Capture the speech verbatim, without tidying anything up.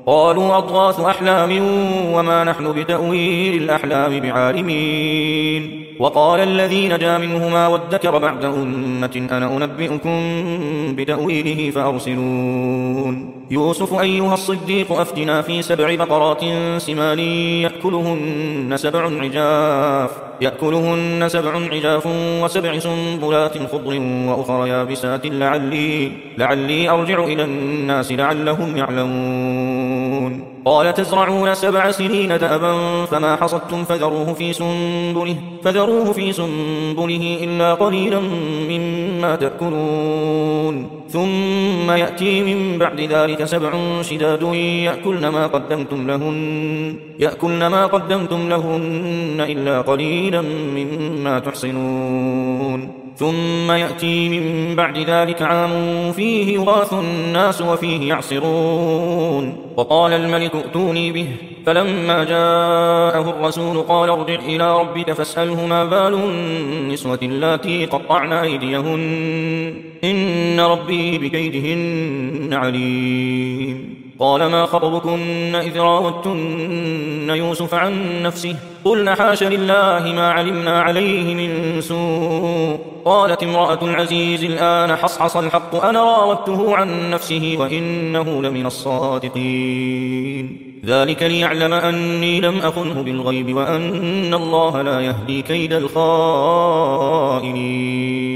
قالوا أضغاث أحلام وما نحن بتأويل الأحلام بعالمين. وقال الذي نجا منهما وادكر بعد أمة أنا أنبئكم بتأويله فأرسلون. يوسف أيها الصديق أفتنا في سبع بقرات سمان يأكلهن سبع عجاف يأكلهن سبع عجاف وسبع سنبلات خضر وأخرى يابسات لعلي, لعلي أرجع إلى الناس لعلهم يعلمون. قال تزرعون سبع سنين دأبا فما حصدتم فذروه في سنبله, فذروه في سنبله إلا قليلا مما تأكلون. ثم يأتي من بعد ذلك سبع شداد يأكلن ما قدمتم لهن, يأكلن ما قدمتم لهن إلا قليلا مما تحصنون. ثم يأتي من بعد ذلك عام فيه يغاث الناس وفيه يعصرون. وقال الملك ائتوني به فلما جاءه الرسول قال ارجع إلى ربك فاسأله ما بال النسوة اللاتي قطعن أيديهن إن ربي بكيدهن عليم. قال ما خطبكن إذ راوتن يوسف عن نفسه قلن حاش لله ما علمنا عليه من سوء. قالت امرأة العزيز الآن حصحص الحق أنا راودته عن نفسه وإنه لمن الصادقين. ذلك ليعلم أني لم أخنه بالغيب وأن الله لا يهدي كيد الخائنين.